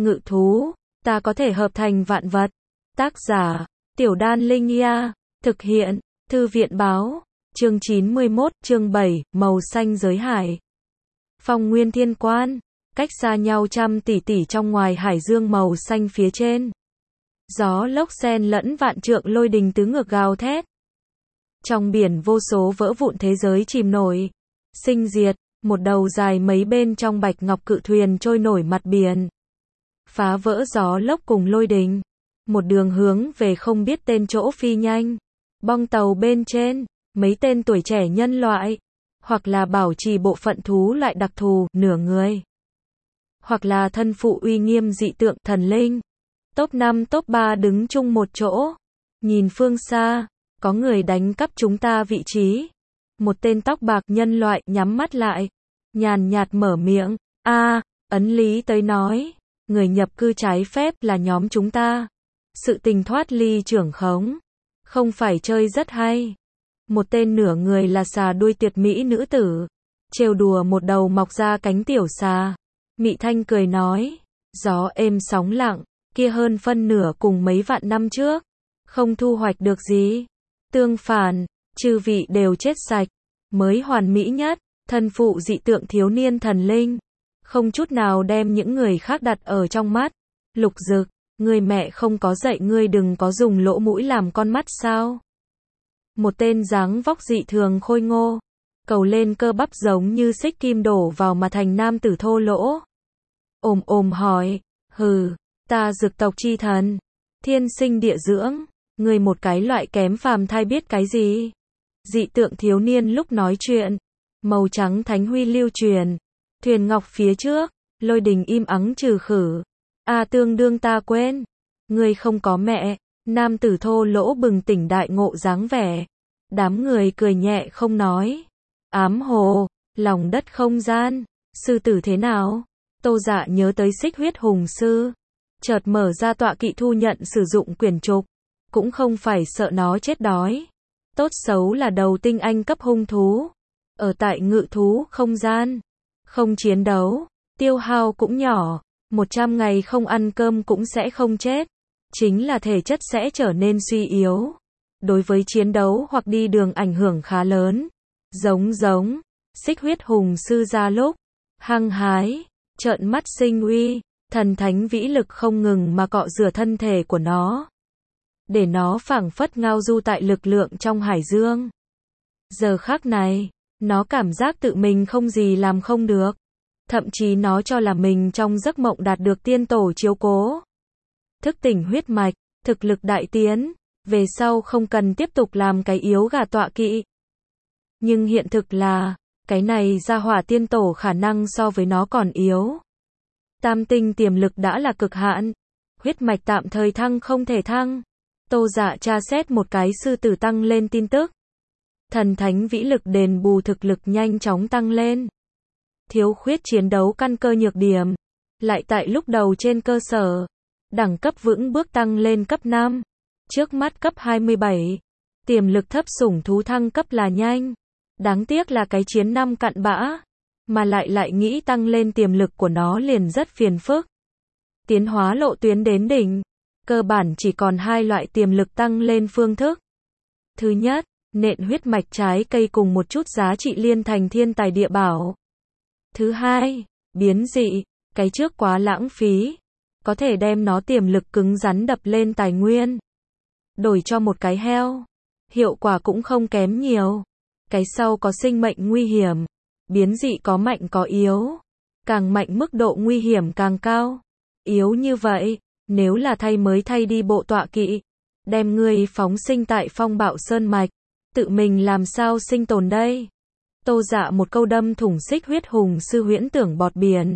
ngự thú, ta có thể hợp thành vạn vật. Tác giả, Tiểu Đan Linh Ia, thực hiện, Thư viện báo, chương 91, chương 7, màu xanh giới hải. Phong Nguyên Thiên Quan, cách xa nhau trăm tỷ tỷ trong ngoài hải dương màu xanh phía trên. Gió lốc xen lẫn vạn trượng lôi đình tứ ngược gào thét. Trong biển vô số vỡ vụn thế giới chìm nổi, sinh diệt, một đầu dài mấy bên trong bạch ngọc cự thuyền trôi nổi mặt biển. Phá vỡ gió lốc cùng lôi đình, một đường hướng về không biết tên chỗ phi nhanh. Bong tàu bên trên, mấy tên tuổi trẻ nhân loại, hoặc là bảo trì bộ phận thú loại đặc thù, nửa người, hoặc là thân phụ uy nghiêm dị tượng, thần linh. Top 5 top 3 đứng chung một chỗ. Nhìn phương xa, có người đánh cắp chúng ta vị trí. Một tên tóc bạc nhân loại nhắm mắt lại, nhàn nhạt mở miệng, ấn lý tới nói, người nhập cư trái phép là nhóm chúng ta. Sự tình thoát ly trưởng khống, không phải chơi rất hay. Một tên nửa người là xà đuôi tuyệt mỹ nữ tử, trêu đùa một đầu mọc ra cánh tiểu xà. Mị thanh cười nói, gió êm sóng lặng, kia hơn phân nửa cùng mấy vạn năm trước, không thu hoạch được gì. Tương phản, chư vị đều chết sạch, mới hoàn mỹ nhất, thân phụ dị tượng thiếu niên thần linh, không chút nào đem những người khác đặt ở trong mắt. Lục Dực, người mẹ không có dạy ngươi đừng có dùng lỗ mũi làm con mắt sao? Một tên dáng vóc dị thường khôi ngô, cầu lên cơ bắp giống như xích kim đổ vào mà thành nam tử thô lỗ. Hỏi, hừ, ta Dực tộc chi thần, thiên sinh địa dưỡng, ngươi một cái loại kém phàm thai biết cái gì? Dị tượng thiếu niên lúc nói chuyện, màu trắng thánh huy lưu truyền, thuyền ngọc phía trước, lôi đình im ắng trừ khử. Tương đương ta quên, ngươi không có mẹ. Nam tử thô lỗ bừng tỉnh đại ngộ dáng vẻ. Đám người cười nhẹ không nói. Ám hồ, lòng đất không gian, sư tử thế nào? Tô Dạ nhớ tới Xích Huyết Hùng Sư, chợt mở ra tọa kỵ thu nhận sử dụng quyển trục, cũng không phải sợ nó chết đói. Tốt xấu là đầu tinh anh cấp hung thú, ở tại ngự thú không gian, không chiến đấu, tiêu hao cũng nhỏ, 100 ngày không ăn cơm cũng sẽ không chết, chính là thể chất sẽ trở nên suy yếu. Đối với chiến đấu hoặc đi đường ảnh hưởng khá lớn. Giống, Xích Huyết Hùng Sư ra lúc hăng hái, trợn mắt sinh uy, thần thánh vĩ lực không ngừng mà cọ rửa thân thể của nó, để nó phảng phất ngao du tại lực lượng trong hải dương. Giờ khắc này, nó cảm giác tự mình không gì làm không được. Thậm chí nó cho là mình trong giấc mộng đạt được tiên tổ chiếu cố. Thức tỉnh huyết mạch, thực lực đại tiến, về sau không cần tiếp tục làm cái yếu gà tọa kỵ. Nhưng hiện thực là, cái này gia hỏa tiên tổ khả năng so với nó còn yếu. Tam tinh tiềm lực đã là cực hạn, huyết mạch tạm thời thăng không thể thăng. Tô Dạ tra xét một cái sư tử tăng lên tin tức. Thần thánh vĩ lực đền bù thực lực nhanh chóng tăng lên. Thiếu khuyết chiến đấu căn cơ nhược điểm, lại tại lúc đầu trên cơ sở, đẳng cấp vững bước tăng lên cấp 5, trước mắt cấp 27, tiềm lực thấp sủng thú thăng cấp là nhanh, đáng tiếc là cái chiến năm cặn bã, mà lại nghĩ tăng lên tiềm lực của nó liền rất phiền phức. Tiến hóa lộ tuyến đến đỉnh, cơ bản chỉ còn hai loại tiềm lực tăng lên phương thức. Thứ nhất, nện huyết mạch trái cây cùng một chút giá trị liên thành thiên tài địa bảo. Thứ hai, biến dị, cái trước quá lãng phí, có thể đem nó tiềm lực cứng rắn đập lên tài nguyên. Đổi cho một cái heo, hiệu quả cũng không kém nhiều. Cái sau có sinh mệnh nguy hiểm, biến dị có mạnh có yếu. Càng mạnh mức độ nguy hiểm càng cao. Yếu như vậy, nếu là thay đi bộ tọa kỵ, đem ngươi phóng sinh tại Phong Bạo Sơn Mạch, tự mình làm sao sinh tồn đây? Tô Dạ một câu đâm thủng Xích Huyết Hùng Sư huyễn tưởng bọt biển.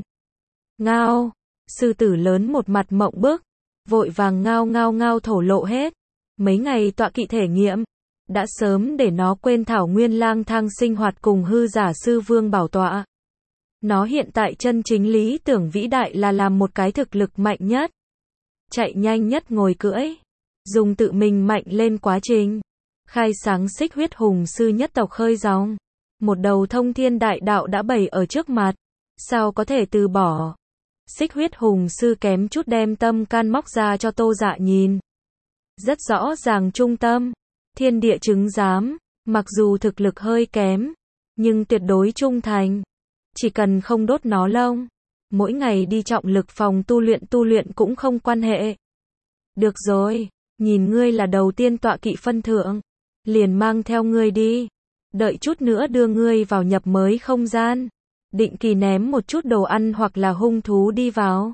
Ngao, sư tử lớn một mặt mộng bức, vội vàng ngao thổ lộ hết. Mấy ngày tọa kỵ thể nghiệm, đã sớm để nó quên thảo nguyên lang thang sinh hoạt cùng hư giả sư vương bảo tọa. Nó hiện tại chân chính lý tưởng vĩ đại là làm một cái thực lực mạnh nhất, chạy nhanh nhất ngồi cưỡi, dùng tự mình mạnh lên quá trình, khai sáng Xích Huyết Hùng Sư nhất tộc khơi dòng. Một đầu thông thiên đại đạo đã bày ở trước mặt, sao có thể từ bỏ? Xích huyết hùng sư kém chút đem tâm can móc ra cho Tô Dạ nhìn. Rất rõ ràng trung tâm, thiên địa chứng giám, mặc dù thực lực hơi kém, nhưng tuyệt đối trung thành. Chỉ cần không đốt nó lông, mỗi ngày đi trọng lực phòng tu luyện cũng không quan hệ. Được rồi, nhìn ngươi là đầu tiên tọa kỵ phân thượng, liền mang theo ngươi đi. Đợi chút nữa đưa ngươi vào nhập mới không gian. Định kỳ ném một chút đồ ăn hoặc là hung thú đi vào.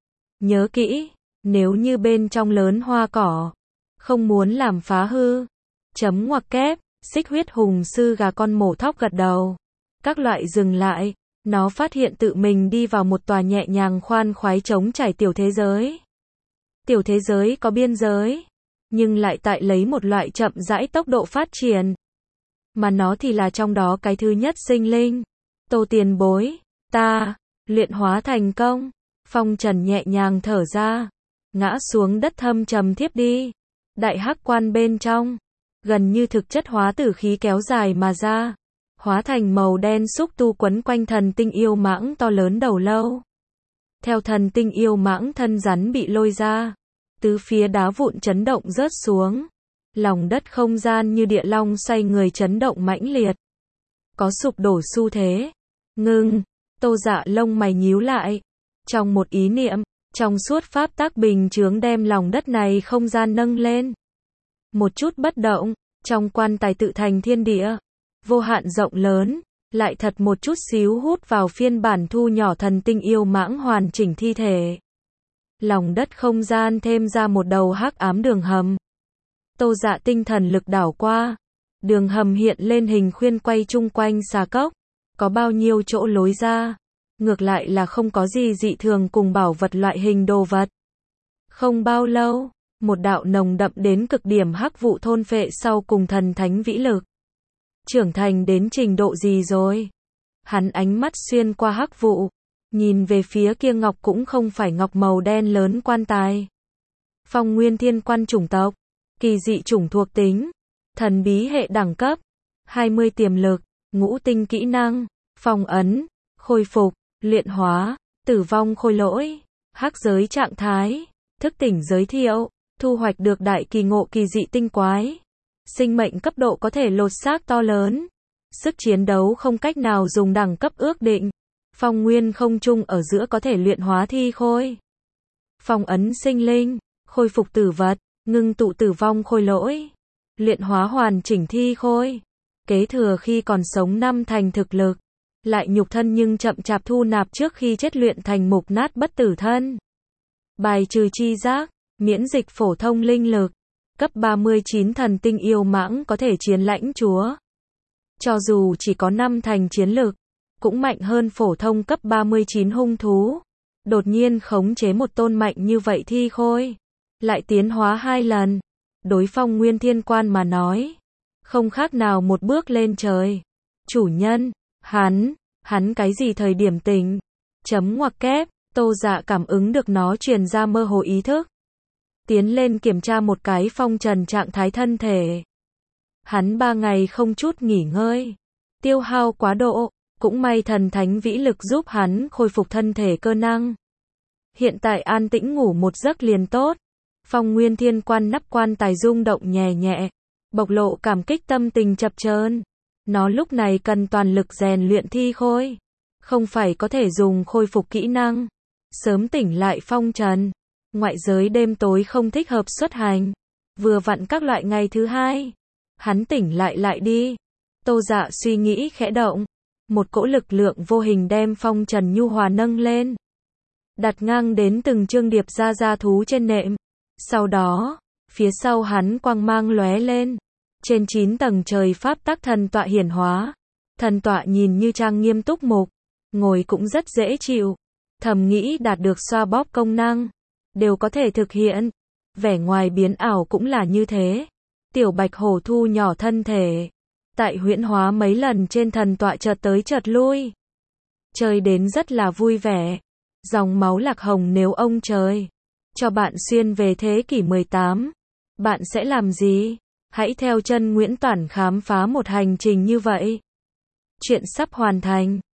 Nhớ kỹ, nếu như bên trong lớn hoa cỏ, không muốn làm phá hư. Chấm ngoặc kép, xích huyết hùng sư gà con mổ thóc gật đầu. Các loại dừng lại, nó phát hiện tự mình đi vào một tòa nhẹ nhàng khoan khoái trống trải tiểu thế giới. Tiểu thế giới có biên giới, nhưng lại tại lấy một loại chậm rãi tốc độ phát triển. Mà nó thì là trong đó cái thứ nhất sinh linh. Tô tiền bối, ta, luyện hóa thành công. Phong Trần nhẹ nhàng thở ra, ngã xuống đất thâm trầm thiếp đi. Đại hắc quan bên trong, gần như thực chất hóa tử khí kéo dài mà ra, hóa thành màu đen xúc tu quấn quanh thần tinh yêu mãng to lớn đầu lâu. Theo thần tinh yêu mãng thân rắn bị lôi ra, tứ phía đá vụn chấn động rớt xuống. Lòng đất không gian như địa long xoay người chấn động mãnh liệt. Có sụp đổ xu thế. Ngưng, Tô Dạ lông mày nhíu lại. Trong một ý niệm, trong suốt pháp tác bình chướng đem lòng đất này không gian nâng lên. Một chút bất động, trong quan tài tự thành thiên địa. Vô hạn rộng lớn, lại thật một chút xíu hút vào phiên bản thu nhỏ thần tinh yêu mãng hoàn chỉnh thi thể. Lòng đất không gian thêm ra một đầu hắc ám đường hầm. Tô Dạ tinh thần lực đảo qua. Đường hầm hiện lên hình khuyên quay chung quanh xà cốc. Có bao nhiêu chỗ lối ra. Ngược lại là không có gì dị thường cùng bảo vật loại hình đồ vật. Không bao lâu, một đạo nồng đậm đến cực điểm hắc vụ thôn phệ sau cùng thần thánh vĩ lực. Trưởng thành đến trình độ gì rồi? Hắn ánh mắt xuyên qua hắc vụ, nhìn về phía kia ngọc cũng không phải ngọc màu đen lớn quan tài. Phong Nguyên Thiên Quan chủng tộc, kỳ dị chủng thuộc tính, thần bí hệ đẳng cấp, 20 tiềm lực, ngũ tinh kỹ năng, phong ấn, khôi phục, luyện hóa, tử vong khôi lỗi, hắc giới trạng thái, thức tỉnh giới thiệu, thu hoạch được đại kỳ ngộ kỳ dị tinh quái. Sinh mệnh cấp độ có thể lột xác to lớn. Sức chiến đấu không cách nào dùng đẳng cấp ước định. Phong nguyên không trung ở giữa có thể luyện hóa thi khôi. Phong ấn sinh linh, khôi phục tử vật, ngưng tụ tử vong khôi lỗi. Luyện hóa hoàn chỉnh thi khôi. Kế thừa khi còn sống 5 thành thực lực. Lại nhục thân nhưng chậm chạp thu nạp trước khi chết luyện thành mục nát bất tử thân. Bài trừ chi giác, miễn dịch phổ thông linh lực. Cấp 39 thần tinh yêu mãng có thể chiến lãnh chúa. Cho dù chỉ có 5 thành chiến lực, cũng mạnh hơn phổ thông cấp 39 hung thú. Đột nhiên khống chế một tôn mạnh như vậy thi khôi. Lại tiến hóa 2 lần. Đối Phong Nguyên Thiên Quan mà nói. Không khác nào một bước lên trời. Chủ nhân, hắn cái gì thời điểm tỉnh? Chấm ngoặc kép, Tô Dạ cảm ứng được nó truyền ra mơ hồ ý thức. Tiến lên kiểm tra một cái Phong Trần trạng thái thân thể. Hắn 3 ngày không chút nghỉ ngơi. Tiêu hao quá độ, cũng may thần thánh vĩ lực giúp hắn khôi phục thân thể cơ năng. Hiện tại an tĩnh ngủ một giấc liền tốt. Phong Nguyên Thiên Quan nắp quan tài rung động nhẹ nhẹ, bộc lộ cảm kích tâm tình chập chờn. Nó lúc này cần toàn lực rèn luyện thi khôi, không phải có thể dùng khôi phục kỹ năng. Sớm tỉnh lại Phong Trần. Ngoại giới đêm tối không thích hợp xuất hành. Vừa vặn các loại ngày thứ 2. Hắn tỉnh lại đi. Tô Dạ suy nghĩ khẽ động. Một cỗ lực lượng vô hình đem Phong Trần nhu hòa nâng lên. Đặt ngang đến từng chương điệp ra thú trên nệm. Sau đó, phía sau hắn quang mang lóe lên. Trên 9 tầng trời pháp tắc thần tọa hiển hóa. Thần tọa nhìn như trang nghiêm túc mục. Ngồi cũng rất dễ chịu. Thầm nghĩ đạt được xoa bóp công năng. Đều có thể thực hiện. Vẻ ngoài biến ảo cũng là như thế. Tiểu bạch hổ thu nhỏ thân thể. Tại huyễn hóa mấy lần trên thần tọa chợt tới chợt lui. Chơi đến rất là vui vẻ. Dòng máu lạc hồng nếu ông trời cho bạn xuyên về thế kỷ 18. Bạn sẽ làm gì? Hãy theo chân Nguyễn Toản khám phá một hành trình như vậy. Chuyện sắp hoàn thành.